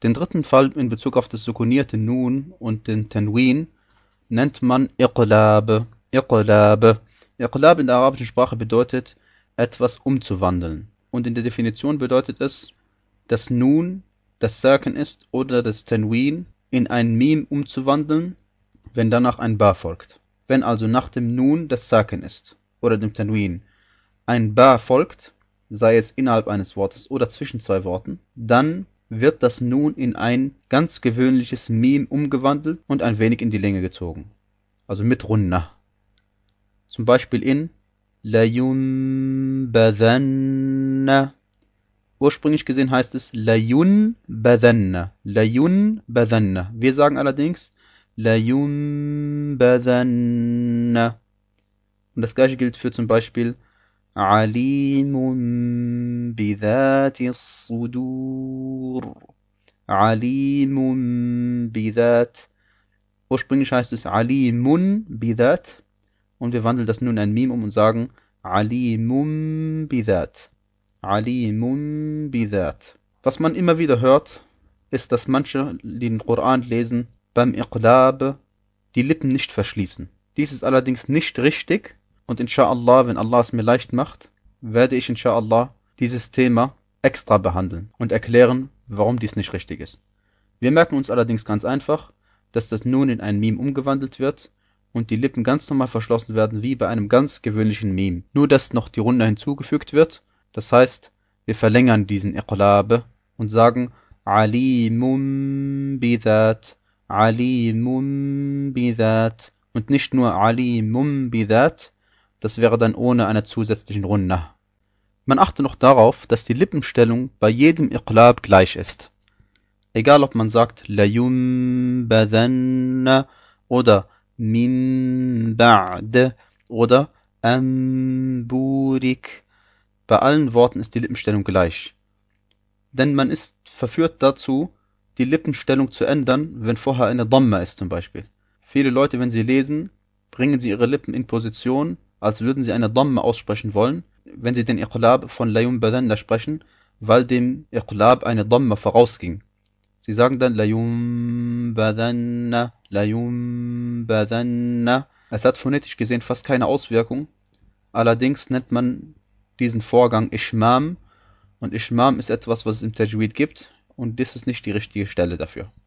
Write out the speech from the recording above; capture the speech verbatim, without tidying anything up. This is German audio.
Den dritten Fall in Bezug auf das sukunierte Nun und den Tanwin nennt man Iqlab. Iqlab. Iqlab in der arabischen Sprache bedeutet, etwas umzuwandeln. Und in der Definition bedeutet es, das Nun, das Sakin ist, oder das Tanwin in ein Mim umzuwandeln, wenn danach ein Ba folgt. Wenn also nach dem Nun das Sakin ist, oder dem Tanwin, ein Ba folgt, sei es innerhalb eines Wortes oder zwischen zwei Worten, dann wird das Nun in ein ganz gewöhnliches Mim umgewandelt und ein wenig in die Länge gezogen. Also mit Runna. Zum Beispiel in Layunbadhanna. Ursprünglich gesehen heißt es Layunbadhanna. Layunbadhanna. Wir sagen allerdings Layunbadhanna. Und das gleiche gilt für zum Beispiel Alimun bidhatis sudur. Alimun bidhat. Ursprünglich heißt es Alimun bidhat. Und wir wandeln das nun in ein Mim um und sagen Alimun bidhat. Alimun bidhat. Was man immer wieder hört, ist, dass manche, die den Koran lesen, beim Iqlab die Lippen nicht verschließen. Dies ist allerdings nicht richtig und inshallah, wenn Allah es mir leicht macht, werde ich inshallah dieses Thema extra behandeln und erklären, warum dies nicht richtig ist. Wir merken uns allerdings ganz einfach, dass das Nun in ein Mim umgewandelt wird und die Lippen ganz normal verschlossen werden, wie bei einem ganz gewöhnlichen Mim. Nur, dass noch die Runde hinzugefügt wird. Das heißt, wir verlängern diesen Iqlab und sagen Alimun bidhat, Alimun bidhat und nicht nur Alimun bidhat, das wäre dann ohne einer zusätzlichen Runna. Man achte noch darauf, dass die Lippenstellung bei jedem Iqlab gleich ist. Egal ob man sagt Layunbadhanna oder Min ba'd oder Amburik. Bei allen Worten ist die Lippenstellung gleich. Denn man ist verführt dazu, die Lippenstellung zu ändern, wenn vorher eine Dhamma ist zum Beispiel. Viele Leute, wenn sie lesen, bringen sie ihre Lippen in Position, als würden sie eine Dhamma aussprechen wollen, wenn sie den Iqlab von Layunbadhanna sprechen, weil dem Iqlab eine Dhamma vorausging. Sie sagen dann Layunbadhanna, Layunbadhanna. Es hat phonetisch gesehen fast keine Auswirkung. Allerdings nennt man diesen Vorgang Ishmam. Und Ishmam ist etwas, was es im Tajwid gibt. Und das ist nicht die richtige Stelle dafür.